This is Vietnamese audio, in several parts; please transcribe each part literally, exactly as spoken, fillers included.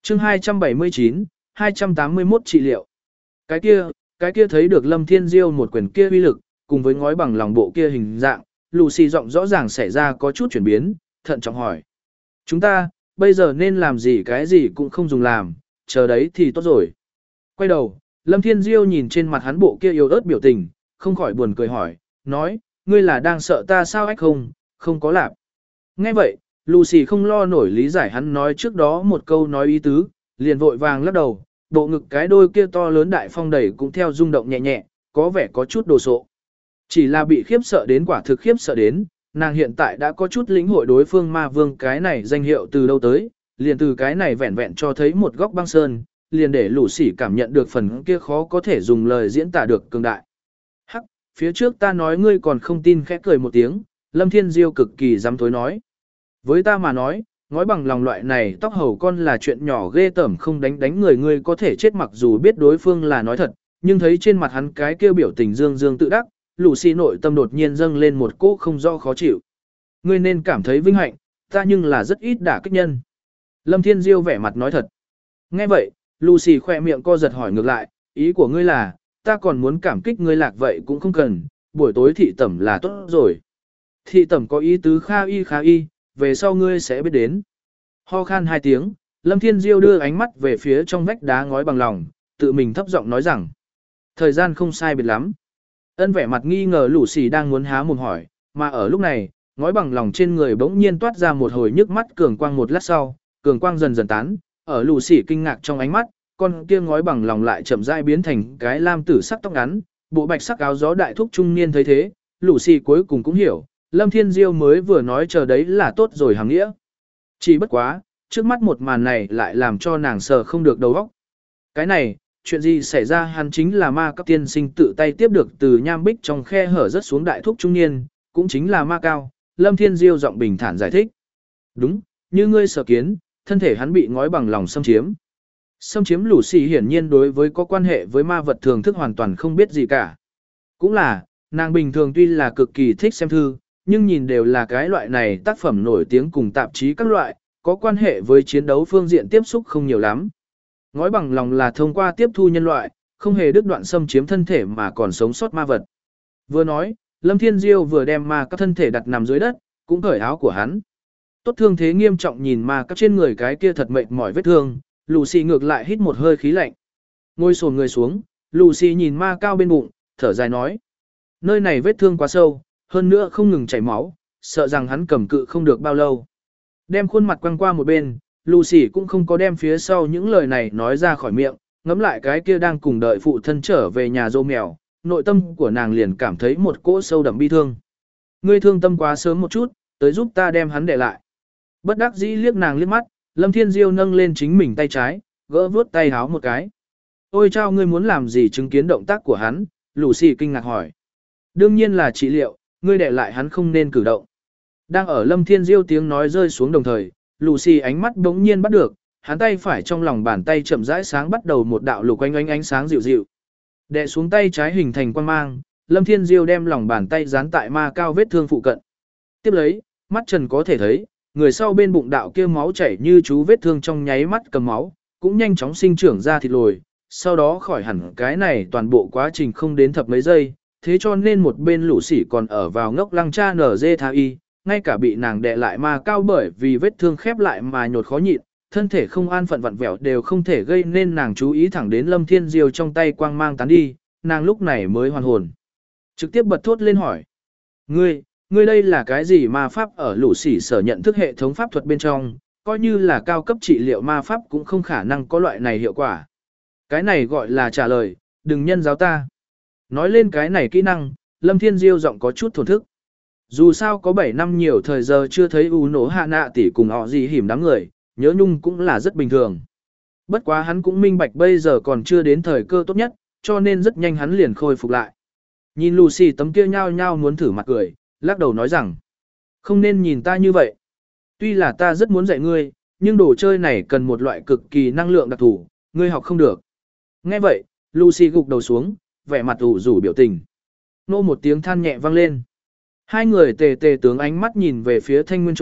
chương hai trăm bảy mươi chín, hai trăm tám mươi mốt trị liệu. Cái kia, cái kia thấy được Lâm Thiên Diêu một quyền kia uy lực, cùng với ngói bằng lòng bộ kia hình dạng, Lucy giọng rõ ràng xảy ra có chút chuyển biến, thận trọng hỏi. Chúng ta, bây giờ nên làm gì cái gì cũng không dùng làm, chờ đấy thì tốt rồi. Quay đầu, Lâm Thiên Diêu nhìn trên mặt hắn bộ kia yếu ớt biểu tình, không khỏi buồn cười hỏi, nói, ngươi là đang sợ ta sao ách không, không có lạp. Nghe vậy, Lucy không lo nổi lý giải hắn nói trước đó một câu nói ý tứ, liền vội vàng lắc đầu, bộ ngực cái đôi kia to lớn đại phong đầy cũng theo rung động nhẹ nhẹ, có vẻ có chút đồ sộ. Chỉ là bị khiếp sợ đến quả thực khiếp sợ đến, nàng hiện tại đã có chút lĩnh hội đối phương ma vương cái này danh hiệu từ đâu tới, liền từ cái này vẹn vẹn cho thấy một góc băng sơn, liền để Lucy cảm nhận được phần kia khó có thể dùng lời diễn tả được cường đại. Hắc, phía trước ta nói ngươi còn không tin khẽ cười một tiếng, Lâm Thiên Diêu cực kỳ dám thối nói. Với ta mà nói, ngói bằng lòng loại này tóc hầu con là chuyện nhỏ ghê tởm không đánh đánh người ngươi có thể chết mặc dù biết đối phương là nói thật, nhưng thấy trên mặt hắn cái kêu biểu tình dương dương tự đắc, Lucy nội tâm đột nhiên dâng lên một cỗ không rõ khó chịu. Ngươi nên cảm thấy vinh hạnh, ta nhưng là rất ít đả kích nhân. Lâm Thiên Diêu vẻ mặt nói thật. Nghe vậy, Lucy khoe miệng co giật hỏi ngược lại, ý của ngươi là, ta còn muốn cảm kích ngươi lạc vậy cũng không cần, buổi tối thị tẩm là tốt rồi. Thị tẩm có ý tứ kha y kha y, về sau ngươi sẽ biết đến. Ho khan hai tiếng, Lâm Thiên Diêu đưa ánh mắt về phía trong vách đá ngói bằng lòng, tự mình thấp giọng nói rằng, thời gian không sai biệt lắm. Ân vẻ mặt nghi ngờ Lucy đang muốn há mồm hỏi, mà ở lúc này, ngói bằng lòng trên người bỗng nhiên toát ra một hồi nhức mắt cường quang một lát sau, cường quang dần dần tán, ở Lucy kinh ngạc trong ánh mắt, con kia ngói bằng lòng lại chậm rãi biến thành cái lam tử sắc tóc ngắn, bộ bạch sắc áo gió đại thúc trung niên thấy thế, Lucy cuối cùng cũng hiểu, Lâm Thiên Diêu mới vừa nói chờ đấy là tốt rồi hàng nghĩa. Chỉ bất quá, trước mắt một màn này lại làm cho nàng sờ không được đầu óc. Cái này, chuyện gì xảy ra hắn chính là ma cấp tiên sinh tự tay tiếp được từ nham bích trong khe hở rất xuống đại thúc trung niên, cũng chính là ma cao, Lâm Thiên Diêu giọng bình thản giải thích. Đúng, như ngươi sở kiến, thân thể hắn bị ngói bằng lòng xâm chiếm. Xâm chiếm Lucy hiển nhiên đối với có quan hệ với ma vật thường thức hoàn toàn không biết gì cả. Cũng là, nàng bình thường tuy là cực kỳ thích xem thư, nhưng nhìn đều là cái loại này tác phẩm nổi tiếng cùng tạp chí các loại, có quan hệ với chiến đấu phương diện tiếp xúc không nhiều lắm. Ngói bằng lòng là thông qua tiếp thu nhân loại, không hề đứt đoạn xâm chiếm thân thể mà còn sống sót ma vật. Vừa nói, Lâm Thiên Diêu vừa đem ma các thân thể đặt nằm dưới đất, cũng cởi áo của hắn. Tốt thương thế nghiêm trọng nhìn ma các trên người cái kia thật mệt mỏi vết thương, Lucy ngược lại hít một hơi khí lạnh. Ngồi xổm người xuống, Lucy nhìn ma cao bên bụng, thở dài nói. Nơi này vết thương quá sâu, hơn nữa không ngừng chảy máu, sợ rằng hắn cầm cự không được bao lâu. Đem khuôn mặt quăng qua một bên, Lucy cũng không có đem phía sau những lời này nói ra khỏi miệng, ngắm lại cái kia đang cùng đợi phụ thân trở về nhà dô mèo, nội tâm của nàng liền cảm thấy một cỗ sâu đậm bi thương. Ngươi thương tâm quá sớm một chút, tới giúp ta đem hắn để lại. Bất đắc dĩ liếc nàng liếc mắt, Lâm Thiên Diêu nâng lên chính mình tay trái, gỡ vuốt tay háo một cái. Ôi chao, ngươi muốn làm gì chứng kiến động tác của hắn? Lucy kinh ngạc hỏi. Đương nhiên là trị liệu, ngươi để lại hắn không nên cử động. Đang ở Lâm Thiên Diêu tiếng nói rơi xuống đồng thời, Lucy ánh mắt bỗng nhiên bắt được, hắn tay phải trong lòng bàn tay chậm rãi sáng bắt đầu một đạo lục ánh ánh ánh sáng dịu dịu. Đè xuống tay trái hình thành quang mang, Lâm Thiên Diêu đem lòng bàn tay dán tại ma cao vết thương phụ cận. Tiếp lấy, mắt trần có thể thấy, người sau bên bụng đạo kia máu chảy như chú vết thương trong nháy mắt cầm máu, cũng nhanh chóng sinh trưởng ra thịt lồi, sau đó khỏi hẳn cái này toàn bộ quá trình không đến thập mấy giây, thế cho nên một bên lũ sỉ còn ở vào ngốc lăng cha nở dê tha y, ngay cả bị nàng đè lại ma cao bởi vì vết thương khép lại mà nhột khó nhịn, thân thể không an phận vặn vẹo đều không thể gây nên nàng chú ý thẳng đến Lâm Thiên Diêu trong tay quang mang tán đi, nàng lúc này mới hoàn hồn. Trực tiếp bật thốt lên hỏi. Ngươi, ngươi đây là cái gì ma pháp ở lũ sỉ sở nhận thức hệ thống pháp thuật bên trong, coi như là cao cấp trị liệu ma pháp cũng không khả năng có loại này hiệu quả. Cái này gọi là trả lời, đừng nhân giáo ta. Nói lên cái này kỹ năng, Lâm Thiên Diêu giọng có chút thổn thức. Dù sao có bảy năm nhiều thời giờ chưa thấy U nổ hạ nạ tỷ cùng họ gì hiểm đám người, nhớ nhung cũng là rất bình thường. Bất quá hắn cũng minh bạch bây giờ còn chưa đến thời cơ tốt nhất, cho nên rất nhanh hắn liền khôi phục lại. Nhìn Lucy tấm kia nhao nhao muốn thử mặt cười, lắc đầu nói rằng, không nên nhìn ta như vậy. Tuy là ta rất muốn dạy ngươi, nhưng đồ chơi này cần một loại cực kỳ năng lượng đặc thù, ngươi học không được. Nghe vậy, Lucy gục đầu xuống, vẻ mặt ủ rủ biểu tình. Nô một tiếng than nhẹ vang lên. Hai người tề tề tướng ánh mắt nhìn về phía thanh nguyên chỗ,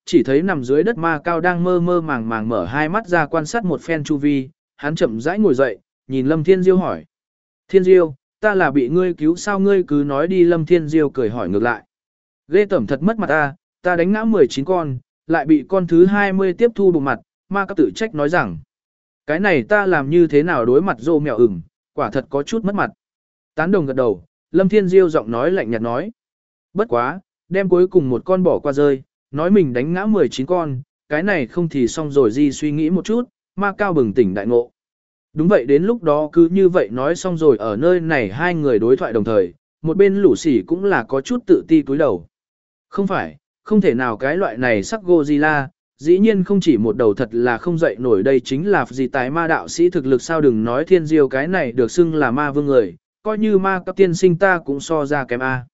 chỉ thấy nằm dưới đất ma cao đang mơ mơ màng màng mở hai mắt ra quan sát một phen chu vi, hắn chậm rãi ngồi dậy, nhìn Lâm Thiên Diêu hỏi. Thiên Diêu, ta là bị ngươi cứu sao ngươi cứ nói đi. Lâm Thiên Diêu cười hỏi ngược lại. Ghê tởm thật mất mặt ta, ta đánh ngã mười chín con, lại bị con thứ hai mươi tiếp thu bụng mặt, ma cao tự trách nói rằng. Cái này ta làm như thế nào đối mặt rô mèo ửng, quả thật có chút mất mặt. Tán đồng gật đầu, Lâm Thiên Diêu giọng nói lạnh nhạt nói. Bất quá, đem cuối cùng một con bỏ qua rơi, nói mình đánh ngã mười chín con, cái này không thì xong rồi gì suy nghĩ một chút, ma cao bừng tỉnh đại ngộ. Đúng vậy đến lúc đó cứ như vậy nói xong rồi ở nơi này hai người đối thoại đồng thời, một bên lũ sỉ cũng là có chút tự ti cúi đầu. Không phải, không thể nào cái loại này sắc Godzilla, dĩ nhiên không chỉ một đầu thật là không dậy nổi đây chính là gì tài ma đạo sĩ thực lực sao đừng nói Thiên Diêu cái này được xưng là ma vương người, coi như ma cấp tiên sinh ta cũng so ra kém A.